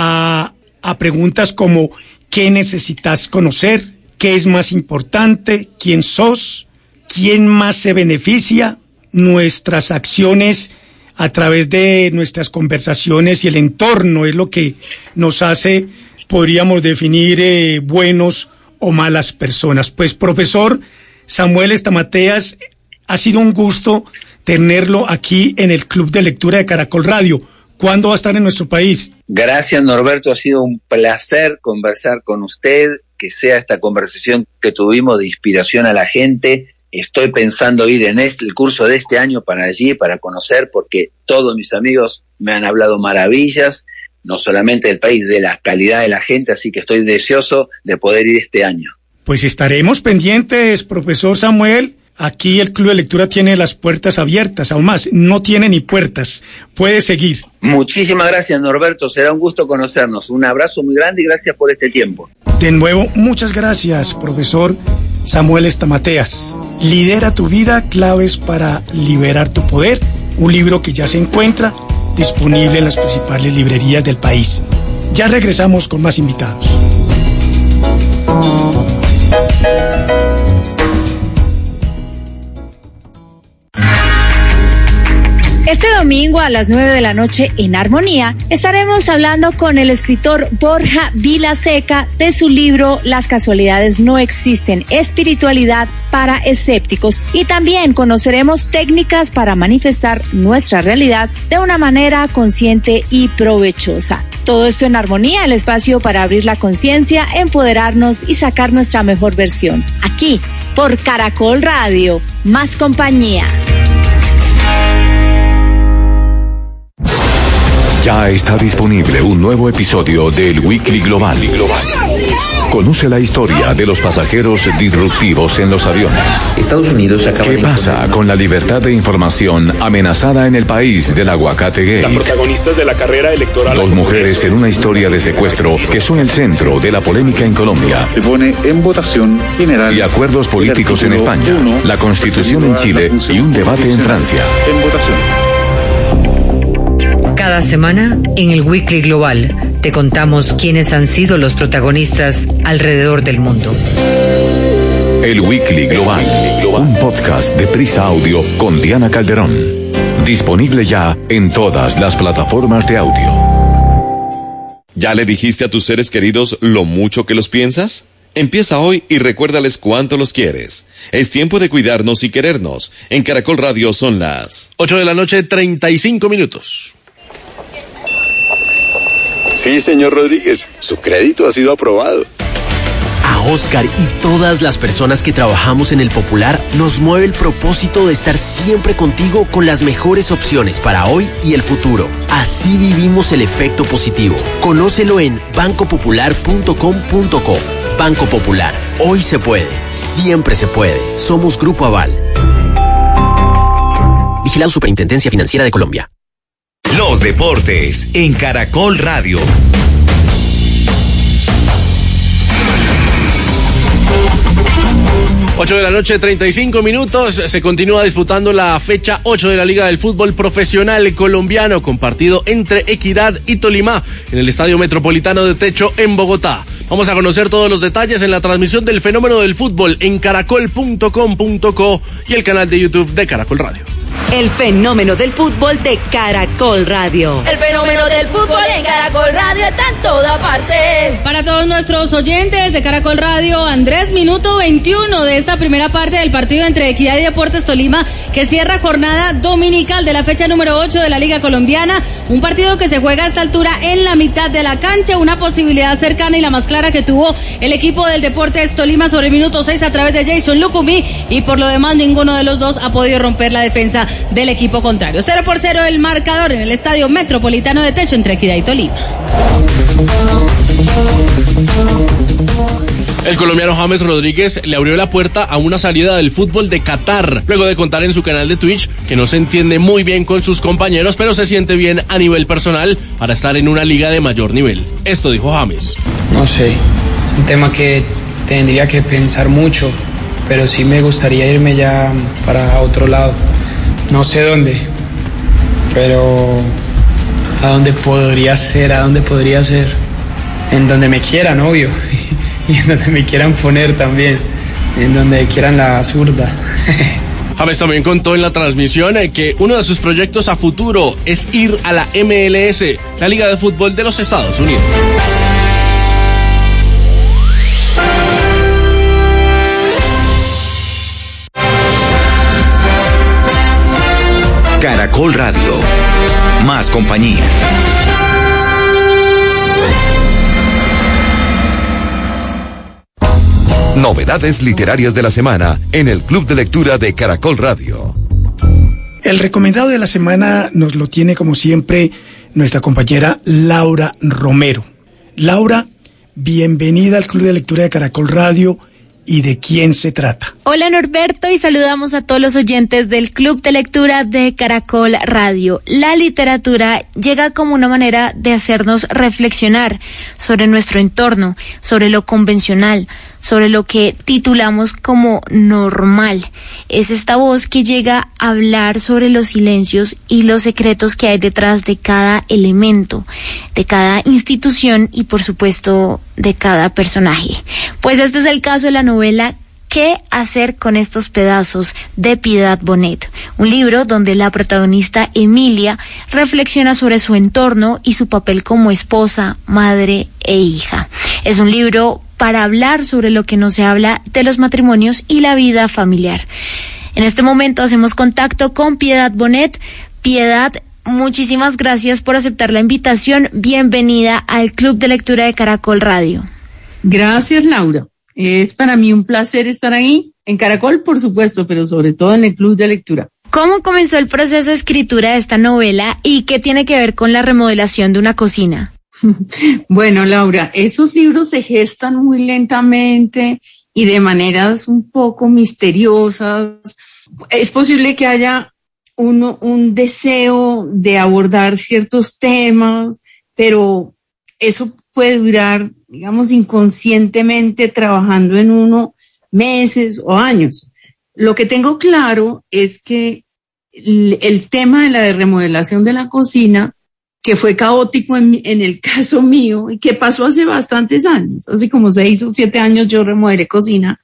a, a preguntas como ¿qué necesitas conocer? ¿Qué es más importante? ¿Quién sos? ¿Quién más se beneficia? Nuestras acciones a través de nuestras conversaciones y el entorno es lo que nos hace, podríamos definir, eh, buenos o malas personas. Pues, profesor Samuel Estamateas, ha sido un gusto tenerlo aquí en el Club de Lectura de Caracol Radio. ¿Cuándo va a estar en nuestro país? Gracias, Norberto, ha sido un placer conversar con usted, que sea esta conversación que tuvimos de inspiración a la gente. Estoy pensando ir en este, el curso de este año para allí, para conocer, porque todos mis amigos me han hablado maravillas, no solamente del país, de la calidad de la gente, así que estoy deseoso de poder ir este año. Pues estaremos pendientes, profesor Samuel. Aquí el Club de Lectura tiene las puertas abiertas, aún más, no tiene ni puertas. Puede seguir. Muchísimas gracias, Norberto, será un gusto conocernos. Un abrazo muy grande y gracias por este tiempo. De nuevo, muchas gracias, profesor Samuel Estamateas. Lidera tu vida, claves para liberar tu poder. Un libro que ya se encuentra disponible en las principales librerías del país. Ya regresamos con más invitados. Este domingo a las nueve de la noche en Armonía estaremos hablando con el escritor Borja Vilaseca de su libro Las casualidades no existen, espiritualidad para escépticos, y también conoceremos técnicas para manifestar nuestra realidad de una manera consciente y provechosa. Todo esto en Armonía, el espacio para abrir la conciencia, empoderarnos y sacar nuestra mejor versión. Aquí, por Caracol Radio, más compañía. Ya está disponible un nuevo episodio del Weekly Global. Conoce la historia de los pasajeros disruptivos en los aviones. Estados Unidos acaba ¿Qué de pasa con la libertad de información amenazada en el país del aguacate gay? Las protagonistas de la carrera electoral. Dos mujeres en una historia de secuestro que son el centro de la polémica en Colombia. Se pone en votación general. Y acuerdos políticos en España, uno, la Constitución en Chile y un debate en Francia. En votación. Cada semana, en el Weekly Global, te contamos quiénes han sido los protagonistas alrededor del mundo. El Weekly Global, un podcast de Prisa Audio con Diana Calderón. Disponible ya en todas las plataformas de audio. ¿Ya le dijiste a tus seres queridos lo mucho que los piensas? Empieza hoy y recuérdales cuánto los quieres. Es tiempo de cuidarnos y querernos. En Caracol Radio son las ocho de la noche, treinta y cinco minutos. Sí, señor Rodríguez, su crédito ha sido aprobado. A Oscar y todas las personas que trabajamos en El Popular nos mueve el propósito de estar siempre contigo con las mejores opciones para hoy y el futuro. Así vivimos el efecto positivo. Conócelo en banco popular punto com punto co. Banco Popular, hoy se puede, siempre se puede. Somos Grupo Aval. Vigilado Superintendencia Financiera de Colombia. Los deportes en Caracol Radio. ocho de la noche, treinta y cinco minutos. Se continúa disputando la fecha ocho de la Liga del Fútbol Profesional Colombiano, con partido entre Equidad y Tolima en el Estadio Metropolitano de Techo en Bogotá. Vamos a conocer todos los detalles en la transmisión del fenómeno del fútbol en caracol punto com punto co y el canal de YouTube de Caracol Radio. El fenómeno del fútbol de Caracol Radio. El fenómeno del fútbol en Caracol Radio está en toda parte. Para todos nuestros oyentes de Caracol Radio, Andrés, minuto veintiuno de esta primera parte del partido entre Equidad y Deportes Tolima, que cierra jornada dominical de la fecha número ocho de la Liga Colombiana. Un partido que se juega a esta altura en la mitad de la cancha, una posibilidad cercana y la más clara que tuvo el equipo del Deportes Tolima sobre el minuto seis a través de Jason Lucumí, y por lo demás ninguno de los dos ha podido romper la defensa del equipo contrario. Cero por cero el marcador en el Estadio Metropolitano de Techo entre Equidad y Tolima. El colombiano James Rodríguez le abrió la puerta a una salida del fútbol de Qatar, luego de contar en su canal de Twitch que no se entiende muy bien con sus compañeros, pero se siente bien a nivel personal para estar en una liga de mayor nivel. Esto dijo James. No sé, un tema que tendría que pensar mucho, pero sí me gustaría irme ya para otro lado. No sé dónde, pero a dónde podría ser, a dónde podría ser, en donde me quieran, obvio, y en donde me quieran poner también, en donde quieran la zurda. James también contó en la transmisión que uno de sus proyectos a futuro es ir a la M L S, la Liga de Fútbol de los Estados Unidos. Caracol Radio. Más compañía. Novedades literarias de la semana en el Club de Lectura de Caracol Radio. El recomendado de la semana nos lo tiene, como siempre, nuestra compañera Laura Romero. Laura, bienvenida al Club de Lectura de Caracol Radio. ¿Y de quién se trata? Hola Norberto, y saludamos a todos los oyentes del Club de Lectura de Caracol Radio. La literatura llega como una manera de hacernos reflexionar sobre nuestro entorno, sobre lo convencional, sobre lo que titulamos como normal. Es esta voz que llega a hablar sobre los silencios y los secretos que hay detrás de cada elemento, de cada institución y, por supuesto, de cada personaje. Pues este es el caso de la novela ¿Qué hacer con estos pedazos?, de Piedad Bonet, un libro donde la protagonista Emilia reflexiona sobre su entorno y su papel como esposa, madre e hija. Es un libro para hablar sobre lo que no se habla de los matrimonios y la vida familiar. En este momento hacemos contacto con Piedad Bonet. Piedad, muchísimas gracias por aceptar la invitación. Bienvenida al Club de Lectura de Caracol Radio. Gracias, Laura. Es para mí un placer estar ahí, en Caracol, por supuesto, pero sobre todo en el Club de Lectura. ¿Cómo comenzó el proceso de escritura de esta novela y qué tiene que ver con la remodelación de una cocina? Bueno, Laura, esos libros se gestan muy lentamente y de maneras un poco misteriosas. Es posible que haya un, un deseo de abordar ciertos temas, pero eso puede durar, digamos, inconscientemente trabajando en uno meses o años. Lo que tengo claro es que el, el tema de la remodelación de la cocina, que fue caótico en, en el caso mío y que pasó hace bastantes años, hace como seis o siete años yo remodelé cocina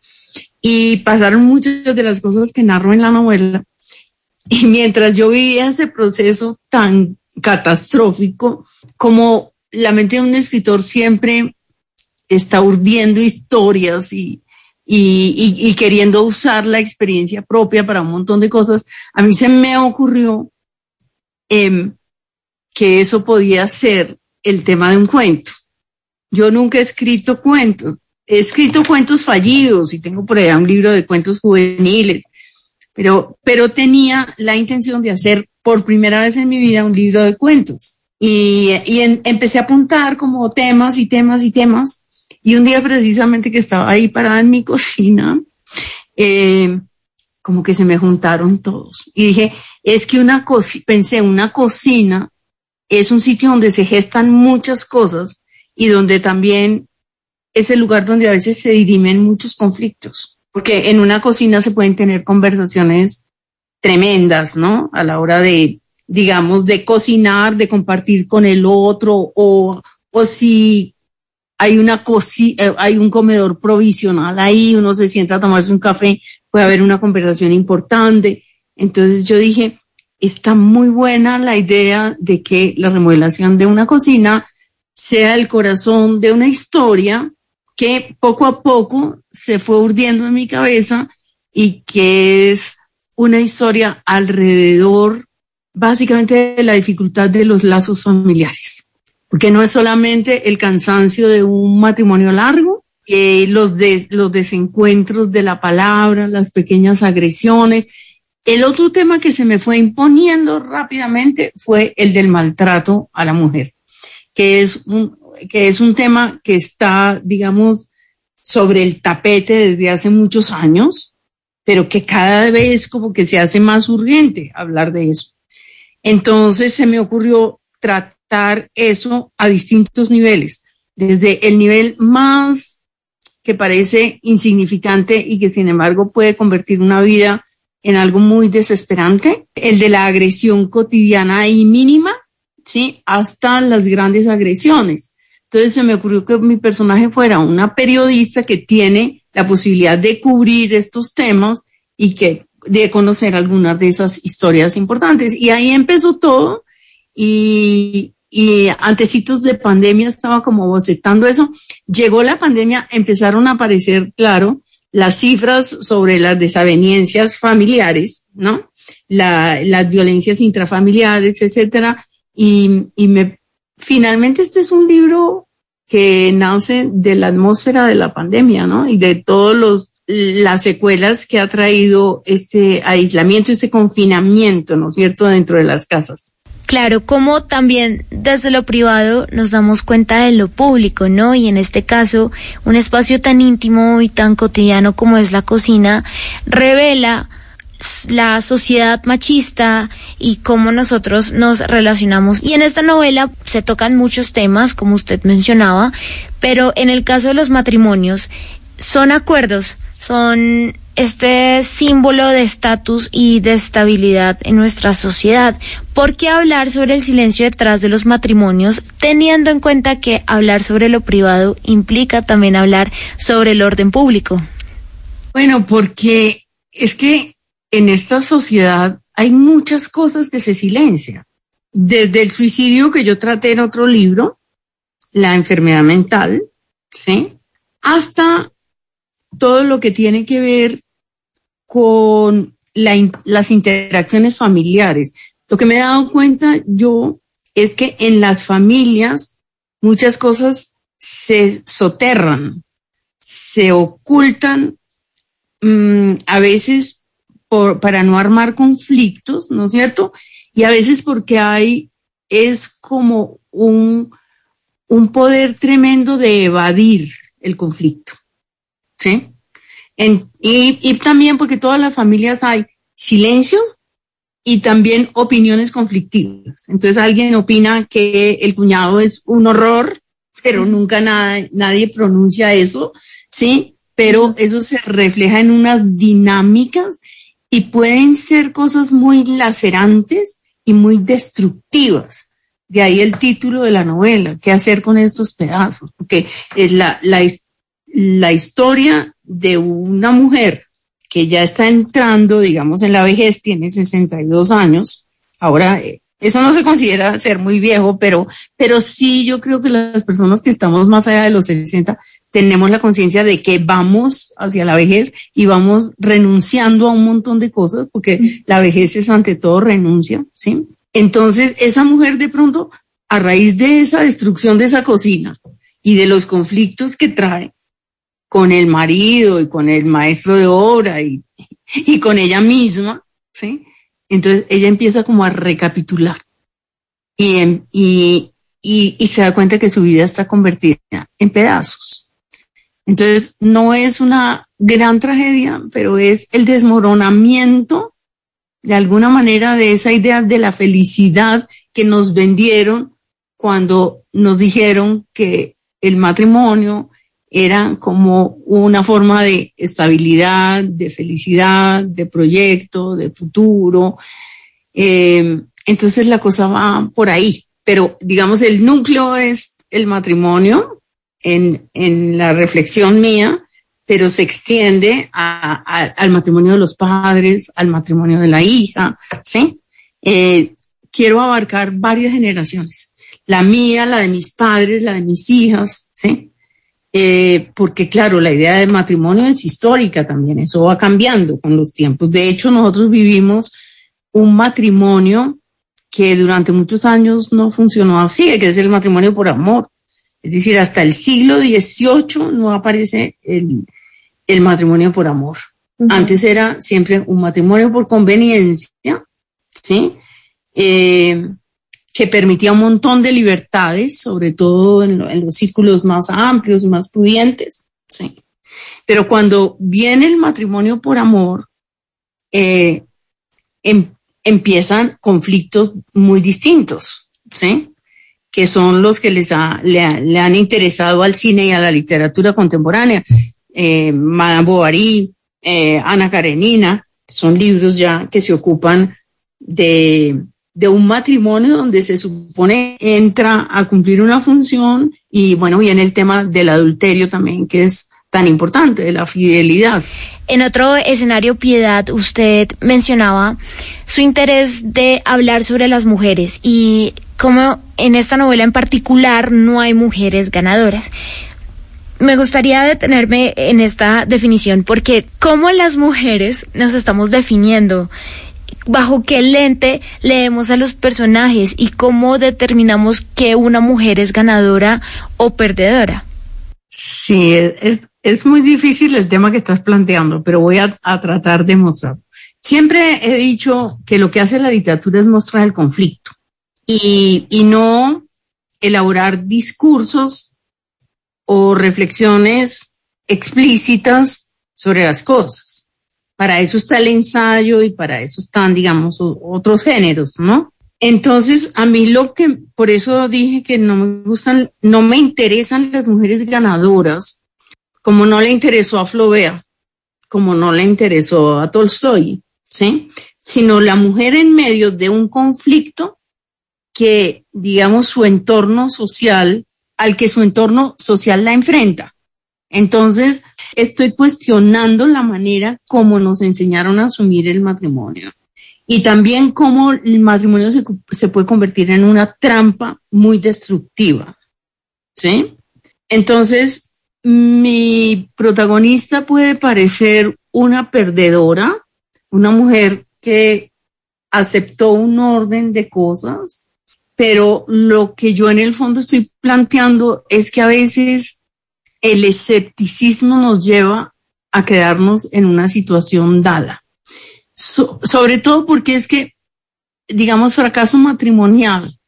y pasaron muchas de las cosas que narro en la novela. Y mientras yo vivía ese proceso tan catastrófico, como la mente de un escritor siempre está urdiendo historias y, y, y, y queriendo usar la experiencia propia para un montón de cosas, a mí se me ocurrió eh, que eso podía ser el tema de un cuento. Yo nunca he escrito cuentos, he escrito cuentos fallidos y tengo por allá un libro de cuentos juveniles, pero, pero tenía la intención de hacer por primera vez en mi vida un libro de cuentos. Y, y en, empecé a apuntar como temas y temas y temas. Y un día precisamente que estaba ahí parada en mi cocina, eh, como que se me juntaron todos. Y dije, es que una cocina, pensé, una cocina es un sitio donde se gestan muchas cosas y donde también es el lugar donde a veces se dirimen muchos conflictos. porque en una cocina se pueden tener conversaciones tremendas, ¿no? A la hora de, digamos, de cocinar, de compartir con el otro, o, o si hay una cosi- hay un comedor provisional ahí, uno se sienta a tomarse un café, puede haber una conversación importante. Entonces yo dije, está muy buena la idea de que la remodelación de una cocina sea el corazón de una historia que poco a poco se fue urdiendo en mi cabeza y que es una historia alrededor básicamente de la dificultad de los lazos familiares. Porque no es solamente el cansancio de un matrimonio largo, eh, los, des, los desencuentros de la palabra, las pequeñas agresiones. El otro tema que se me fue imponiendo rápidamente fue el del maltrato a la mujer, que es un, que es un tema que está, digamos, sobre el tapete desde hace muchos años, pero que cada vez como que se hace más urgente hablar de eso. Entonces se me ocurrió tratar eso a distintos niveles, desde el nivel más que parece insignificante y que sin embargo puede convertir una vida en algo muy desesperante, el de la agresión cotidiana y mínima, ¿sí? Hasta las grandes agresiones. Entonces se me ocurrió que mi personaje fuera una periodista que tiene la posibilidad de cubrir estos temas y que de conocer algunas de esas historias importantes. Y ahí empezó todo y, y antecitos de pandemia estaba como bocetando eso. Llegó la pandemia, empezaron a aparecer, claro, las cifras sobre las desavenencias familiares, ¿no? La, las violencias intrafamiliares, etcétera. Y, y me, finalmente este es un libro que nace de la atmósfera de la pandemia, ¿no? Y de todos los, las secuelas que ha traído este aislamiento, este confinamiento, ¿no es cierto?, dentro de las casas. Claro, como también desde lo privado nos damos cuenta de lo público, ¿no? Y en este caso, un espacio tan íntimo y tan cotidiano como es la cocina, revela la sociedad machista y cómo nosotros nos relacionamos. Y en esta novela se tocan muchos temas, como usted mencionaba, pero en el caso de los matrimonios, son acuerdos, son este símbolo de estatus y de estabilidad en nuestra sociedad. ¿Por qué hablar sobre el silencio detrás de los matrimonios, teniendo en cuenta que hablar sobre lo privado implica también hablar sobre el orden público? Bueno, porque es que en esta sociedad hay muchas cosas que se silencian. Desde el suicidio que yo traté en otro libro, la enfermedad mental, ¿sí?, hasta todo lo que tiene que ver con la, las interacciones familiares. Lo que me he dado cuenta yo es que en las familias muchas cosas se soterran, se ocultan, mmm, a veces por, para no armar conflictos, ¿no es cierto? Y a veces porque hay, es como un, un poder tremendo de evadir el conflicto, ¿sí? En, y, y también porque todas las familias hay silencios y también opiniones conflictivas. Entonces alguien opina que el cuñado es un horror, pero nunca nada, nadie pronuncia eso, ¿sí? Pero eso se refleja en unas dinámicas y pueden ser cosas muy lacerantes y muy destructivas. De ahí el título de la novela, ¿qué hacer con estos pedazos? Porque es la, la, la historia de una mujer que ya está entrando, digamos, en la vejez, tiene sesenta y dos años. Ahora, eso no se considera ser muy viejo, pero, pero sí yo creo que las personas que estamos más allá de los sesenta tenemos la conciencia de que vamos hacia la vejez y vamos renunciando a un montón de cosas, porque la vejez es ante todo renuncia, ¿sí? Entonces, esa mujer de pronto, a raíz de esa destrucción de esa cocina y de los conflictos que trae con el marido y con el maestro de obra y, y con ella misma, ¿sí? Entonces ella empieza como a recapitular y, y, y, y se da cuenta que su vida está convertida en pedazos. Entonces no es una gran tragedia, pero es el desmoronamiento de alguna manera de esa idea de la felicidad que nos vendieron cuando nos dijeron que el matrimonio era como una forma de estabilidad, de felicidad, de proyecto, de futuro. Eh, entonces la cosa va por ahí, pero digamos el núcleo es el matrimonio en, en la reflexión mía, pero se extiende a, a, al matrimonio de los padres, al matrimonio de la hija, ¿sí? Eh, quiero abarcar varias generaciones, la mía, la de mis padres, la de mis hijas, ¿sí? Eh, porque claro, la idea del matrimonio es histórica también, eso va cambiando con los tiempos. De hecho, nosotros vivimos un matrimonio que durante muchos años no funcionó así, que es el matrimonio por amor. Es decir, hasta el siglo dieciocho no aparece el, el matrimonio por amor. Uh-huh. Antes era siempre un matrimonio por conveniencia, ¿sí? Eh, que permitía un montón de libertades, sobre todo en, lo, en los círculos más amplios y más pudientes, ¿sí? Pero cuando viene el matrimonio por amor, eh, em, empiezan conflictos muy distintos, ¿sí? Que son los que les ha, le, le han interesado al cine y a la literatura contemporánea. Eh, Madame Bovary, eh, Ana Karenina, son libros ya que se ocupan de... de un matrimonio donde se supone entra a cumplir una función y bueno, viene el tema del adulterio también, que es tan importante, de la fidelidad. En otro escenario, Piedad, usted mencionaba su interés de hablar sobre las mujeres y cómo en esta novela en particular no hay mujeres ganadoras. Me gustaría detenerme en esta definición porque cómo las mujeres nos estamos definiendo, bajo qué lente leemos a los personajes y cómo determinamos que una mujer es ganadora o perdedora. Sí, es, es muy difícil el tema que estás planteando, pero voy a, a tratar de mostrarlo. Siempre he dicho que lo que hace la literatura es mostrar el conflicto y, y no elaborar discursos o reflexiones explícitas sobre las cosas. Para eso está el ensayo y para eso están, digamos, otros géneros, ¿no? Entonces, a mí lo que, por eso dije que no me gustan, no me interesan las mujeres ganadoras, como no le interesó a Flaubert, como no le interesó a Tolstoy, ¿sí? Sino la mujer en medio de un conflicto que, digamos, su entorno social, al que su entorno social la enfrenta. Entonces, estoy cuestionando la manera como nos enseñaron a asumir el matrimonio y también cómo el matrimonio se, se puede convertir en una trampa muy destructiva, ¿sí? Entonces, mi protagonista puede parecer una perdedora, una mujer que aceptó un orden de cosas, pero lo que yo en el fondo estoy planteando es que a veces el escepticismo nos lleva a quedarnos en una situación dada. So, sobre todo porque es que, digamos, fracaso matrimonial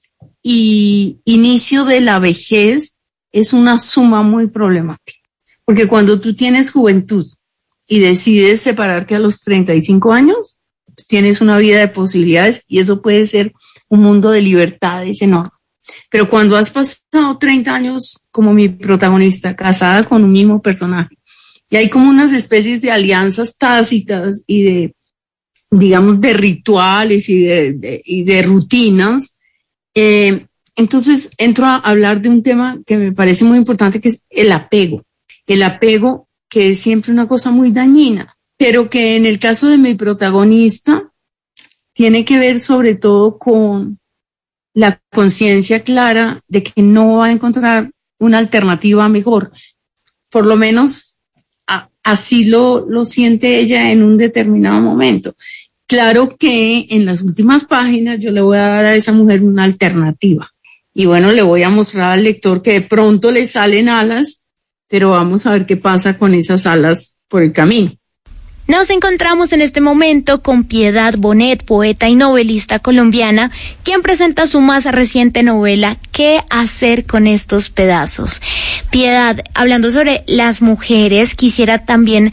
y inicio de la vejez es una suma muy problemática. Porque cuando tú tienes juventud y decides separarte a los treinta y cinco años, tienes una vida de posibilidades y eso puede ser un mundo de libertades enorme. Pero cuando has pasado treinta años como mi protagonista, casada con un mismo personaje, y hay como unas especies de alianzas tácitas y de, digamos, de rituales y de, de, y de rutinas, eh, entonces entro a hablar de un tema que me parece muy importante, que es el apego. El apego, que es siempre una cosa muy dañina, pero que en el caso de mi protagonista tiene que ver sobre todo con la conciencia clara de que no va a encontrar una alternativa mejor. Por lo menos a, así lo, lo siente ella en un determinado momento. Claro que en las últimas páginas yo le voy a dar a esa mujer una alternativa. Y bueno, le voy a mostrar al lector que de pronto le salen alas, pero vamos a ver qué pasa con esas alas por el camino. Nos encontramos en este momento con Piedad Bonet, poeta y novelista colombiana, quien presenta su más reciente novela, ¿Qué hacer con estos pedazos? Piedad, hablando sobre las mujeres, quisiera también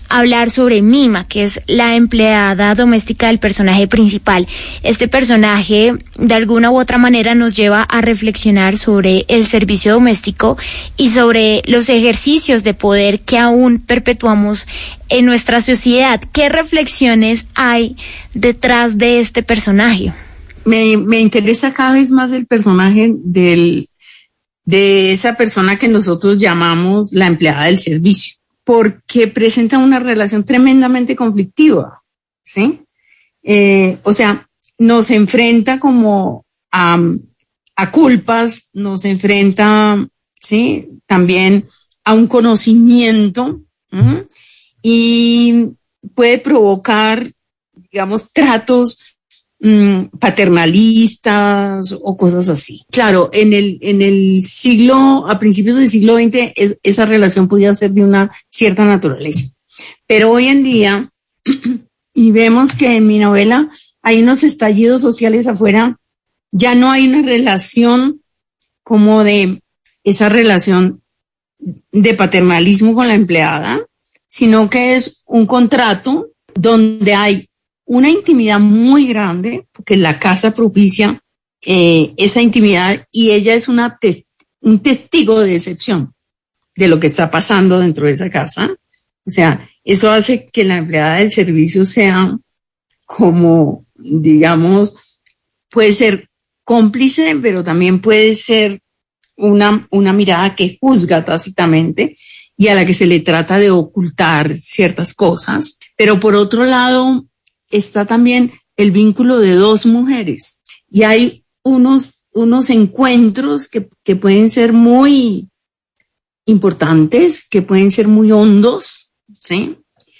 hablar sobre Mima, que es la empleada doméstica del personaje principal. Este personaje, de alguna u otra manera, nos lleva a reflexionar sobre el servicio doméstico y sobre los ejercicios de poder que aún perpetuamos en nuestra sociedad. ¿Qué reflexiones hay detrás de este personaje? Me, me interesa cada vez más el personaje del, de esa persona que nosotros llamamos la empleada del servicio, porque presenta una relación tremendamente conflictiva, ¿sí? Eh, o sea, nos enfrenta como a, a culpas, nos enfrenta, ¿sí? También a un conocimiento, ¿sí? Y puede provocar, digamos, tratos paternalistas o cosas así. Claro, en el, en el siglo, a principios del siglo veinte, es, esa relación podía ser de una cierta naturaleza. Pero hoy en día, y vemos que en mi novela hay unos estallidos sociales afuera, ya no hay una relación como de esa relación de paternalismo con la empleada, sino que es un contrato donde hay una intimidad muy grande, porque la casa propicia eh, esa intimidad y ella es una tes- un testigo de excepción de lo que está pasando dentro de esa casa. O sea, eso hace que la empleada del servicio sea como, digamos, puede ser cómplice, pero también puede ser una, una mirada que juzga tácitamente y a la que se le trata de ocultar ciertas cosas. Pero por otro lado, está también el vínculo de dos mujeres y hay unos, unos encuentros que, que pueden ser muy importantes, que pueden ser muy hondos, ¿sí?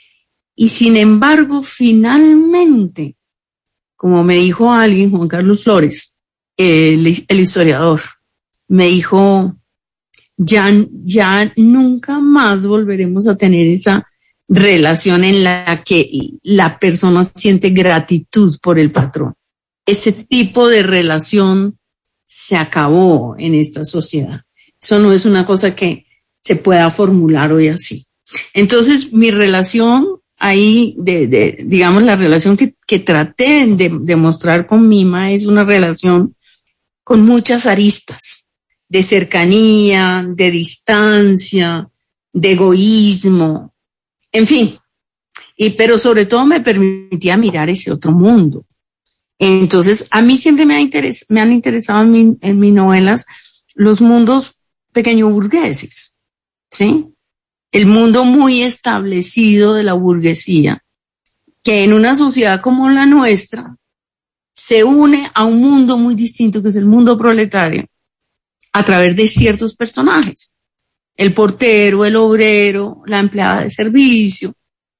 Y sin embargo, finalmente, como me dijo alguien, Juan Carlos Flores, el, el historiador, me dijo, ya, ya nunca más volveremos a tener esa relación en la que la persona siente gratitud por el patrón. Ese tipo de relación se acabó en esta sociedad. Eso no es una cosa que se pueda formular hoy así. Entonces, mi relación ahí, de, de digamos, la relación que, que traté de, de mostrar con Mima es una relación con muchas aristas, de cercanía, de distancia, de egoísmo, en fin, y, pero sobre todo me permitía mirar ese otro mundo. Entonces, a mí siempre me, ha interes, me han interesado en, mi, en mis novelas los mundos pequeño burgueses, ¿sí? El mundo muy establecido de la burguesía, que en una sociedad como la nuestra se une a un mundo muy distinto, que es el mundo proletario, a través de ciertos personajes. El portero, el obrero, la empleada de servicio.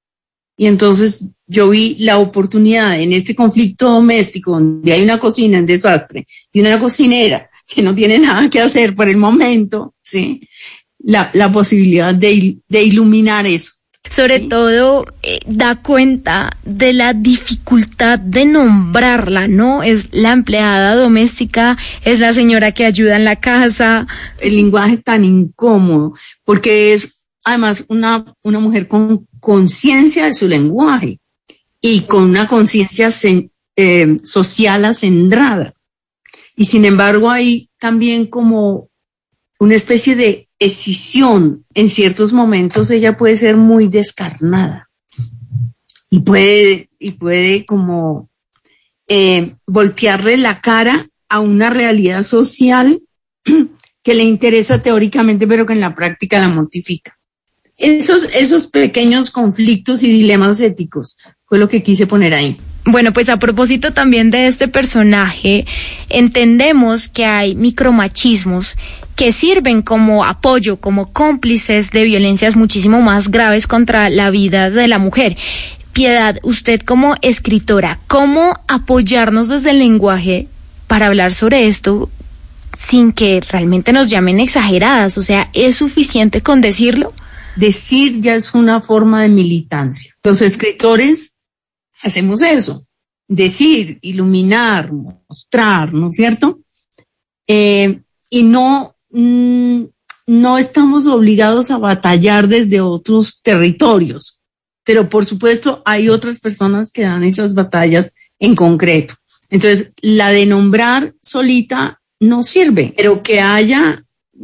Y entonces yo vi la oportunidad en este conflicto doméstico donde hay una cocina en desastre y una cocinera que no tiene nada que hacer por el momento, ¿sí? La, la posibilidad de, de iluminar eso. Sobre ¿sí? todo, eh, da cuenta de la dificultad de nombrarla, ¿no? Es la empleada doméstica, es la señora que ayuda en la casa. El lenguaje tan incómodo, porque es además una, una mujer con conciencia de su lenguaje y con una conciencia eh, social acendrada. Y sin embargo hay también como una especie de escisión. En ciertos momentos ella puede ser muy descarnada y puede, y puede como eh, voltearle la cara a una realidad social que le interesa teóricamente, pero que en la práctica la mortifica. Esos, esos pequeños conflictos y dilemas éticos fue lo que quise poner ahí. Bueno, pues a propósito también de este personaje, entendemos que hay micromachismos que sirven como apoyo, como cómplices de violencias muchísimo más graves contra la vida de la mujer. Piedad, usted como escritora, ¿cómo apoyarnos desde el lenguaje para hablar sobre esto sin que realmente nos llamen exageradas? O sea, ¿es suficiente con decirlo? Decir ya es una forma de militancia. Los escritores hacemos eso, decir, iluminar, mostrar, ¿no es cierto? Eh, y no, mm, no estamos obligados a batallar desde otros territorios, pero por supuesto hay otras personas que dan esas batallas en concreto. Entonces, la de nombrar solita no sirve, pero que haya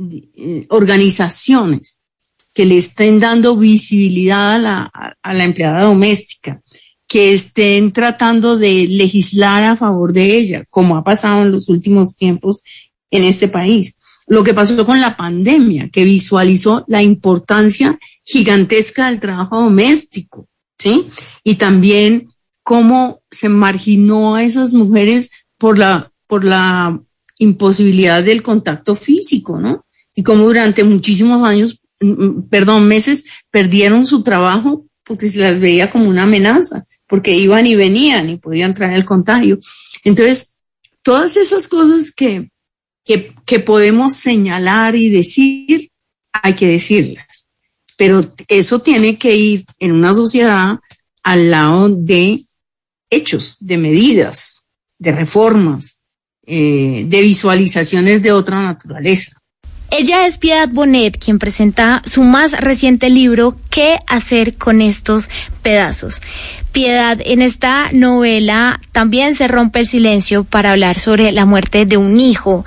eh, organizaciones que le estén dando visibilidad a la, a la empleada doméstica, que estén tratando de legislar a favor de ella, como ha pasado en los últimos tiempos en este país. Lo que pasó con la pandemia, que visualizó la importancia gigantesca del trabajo doméstico, ¿sí? Y también cómo se marginó a esas mujeres por la, por la imposibilidad del contacto físico, ¿no? Y cómo durante muchísimos años, perdón, meses, perdieron su trabajo porque se las veía como una amenaza, porque iban y venían y podían traer el contagio. Entonces, todas esas cosas que, que, que podemos señalar y decir, hay que decirlas. Pero eso tiene que ir en una sociedad al lado de hechos, de medidas, de reformas, eh, de visualizaciones de otra naturaleza. Ella es Piedad Bonet, quien presenta su más reciente libro, ¿Qué hacer con estos pedazos? Piedad, en esta novela también se rompe el silencio para hablar sobre la muerte de un hijo,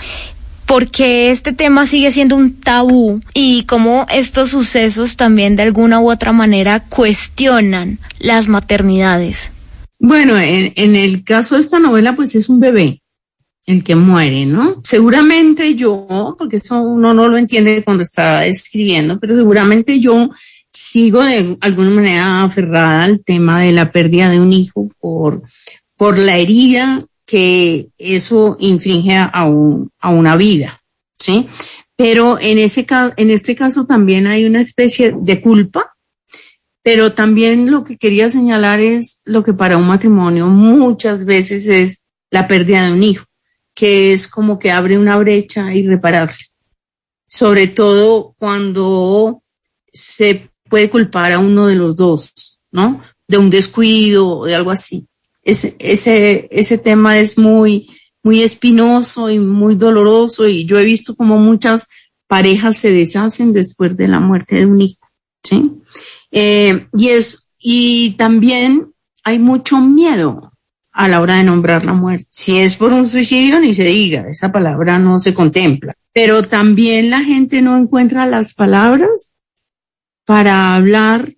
porque este tema sigue siendo un tabú y cómo estos sucesos también de alguna u otra manera cuestionan las maternidades. Bueno, en, en el caso de esta novela, pues es un bebé el que muere, ¿no? Seguramente yo, porque eso uno no lo entiende cuando está escribiendo, pero seguramente yo sigo de alguna manera aferrada al tema de la pérdida de un hijo por, por la herida que eso infringe a, un, a una vida, ¿sí? Pero en ese caso, en este caso también hay una especie de culpa, pero también lo que quería señalar es lo que para un matrimonio muchas veces es la pérdida de un hijo, que es como que abre una brecha irreparable, sobre todo cuando se puede culpar a uno de los dos, ¿no? De un descuido o de algo así. Ese, ese, ese tema es muy, muy espinoso y muy doloroso, y yo he visto como muchas parejas se deshacen después de la muerte de un hijo, ¿sí? Eh, y es, y también hay mucho miedo a la hora de nombrar la muerte. Si es por un suicidio, ni se diga, esa palabra no se contempla. Pero también la gente no encuentra las palabras para hablar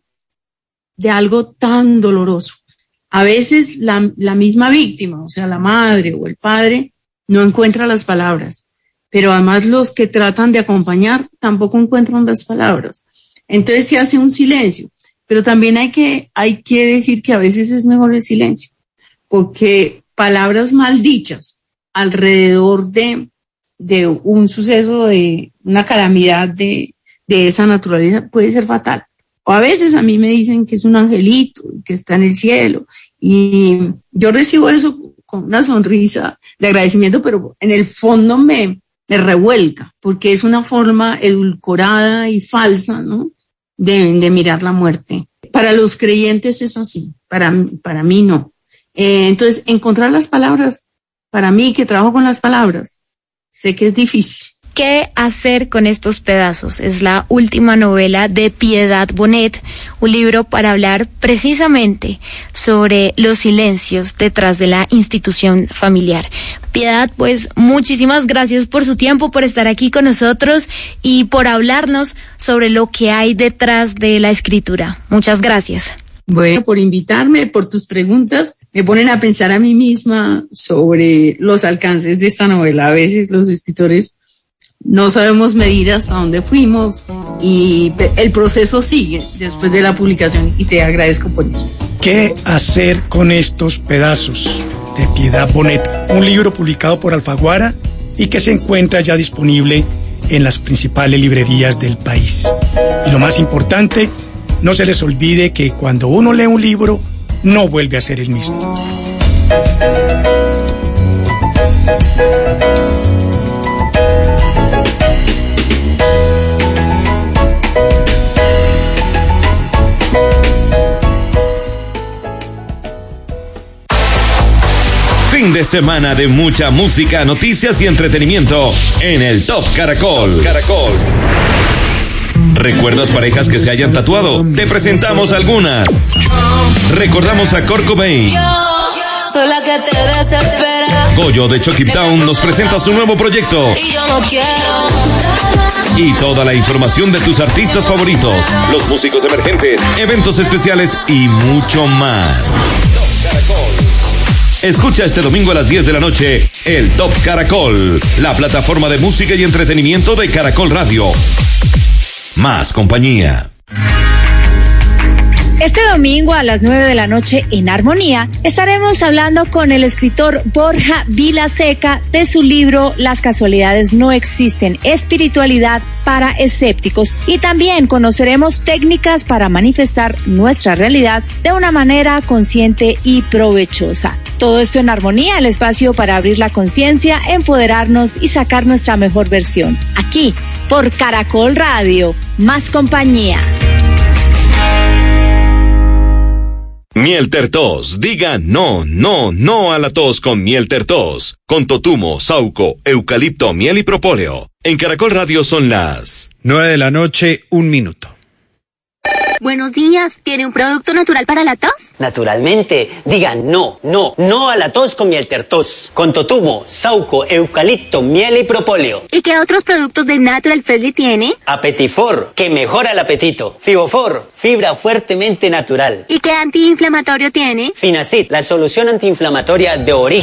de algo tan doloroso. A veces la, la misma víctima, o sea, la madre o el padre, no encuentra las palabras. Pero además los que tratan de acompañar tampoco encuentran las palabras. Entonces se hace un silencio. Pero también hay que, hay que decir que a veces es mejor el silencio, porque palabras mal dichas alrededor de, de un suceso, de una calamidad de, de esa naturaleza puede ser fatal. O a veces a mí me dicen que es un angelito, que está en el cielo, y yo recibo eso con una sonrisa de agradecimiento, pero en el fondo me, me revuelca, porque es una forma edulcorada y falsa, ¿no?, de, de mirar la muerte. Para los creyentes es así, para, para mí no. Eh, entonces, encontrar las palabras, para mí que trabajo con las palabras, sé que es difícil. ¿Qué hacer con estos pedazos? Es la última novela de Piedad Bonet, un libro para hablar precisamente sobre los silencios detrás de la institución familiar. Piedad, pues muchísimas gracias por su tiempo, por estar aquí con nosotros y por hablarnos sobre lo que hay detrás de la escritura. Muchas gracias. Bueno, por invitarme, por tus preguntas, me ponen a pensar a mí misma sobre los alcances de esta novela. A veces los escritores no sabemos medir hasta dónde fuimos y el proceso sigue después de la publicación y te agradezco por eso. ¿Qué hacer con estos pedazos? De Piedad Bonet, un libro publicado por Alfaguara y que se encuentra ya disponible en las principales librerías del país. Y lo más importante, no se les olvide que cuando uno lee un libro, no vuelve a ser el mismo. Fin de semana de mucha música, noticias y entretenimiento en el Top Caracol. Caracol. ¿Recuerdas parejas que se hayan tatuado? Te presentamos algunas. Recordamos a Kurt Cobain. Soy la que te desespera. Goyo de Chucky Town nos presenta su nuevo proyecto. Y yo no quiero. Y toda la información de tus artistas favoritos, los músicos emergentes, eventos especiales y mucho más. Escucha este domingo a las diez de la noche el Top Caracol, la plataforma de música y entretenimiento de Caracol Radio. Más compañía. Este domingo a las nueve de la noche en Armonía estaremos hablando con el escritor Borja Vilaseca de su libro Las casualidades no existen, espiritualidad para escépticos, y también conoceremos técnicas para manifestar nuestra realidad de una manera consciente y provechosa. Todo esto en Armonía, el espacio para abrir la conciencia, empoderarnos y sacar nuestra mejor versión. Aquí, por Caracol Radio, más compañía. Miel Tertos, diga no, no, no a la tos con Miel Tertos, con totumo, sauco, eucalipto, miel y propóleo. En Caracol Radio son las nueve de la noche, un minuto. Buenos días, ¿tiene un producto natural para la tos? Naturalmente, digan no, no, no a la tos con Miel Tertos, con totumo, sauco, eucalipto, miel y propóleo. ¿Y qué otros productos de Natural Freshly tiene? Apetifor, que mejora el apetito. Fibofor, fibra fuertemente natural. ¿Y qué antiinflamatorio tiene? Finacid, la solución antiinflamatoria de origen